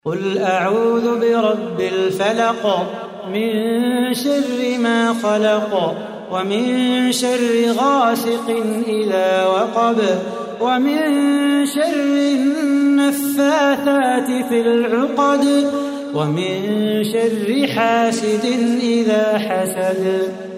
قل أعوذ برب الفلق من شر ما خلق ومن شر غاسق إذا وقب ومن شر النفاثات في العقد ومن شر حاسد إذا حسد.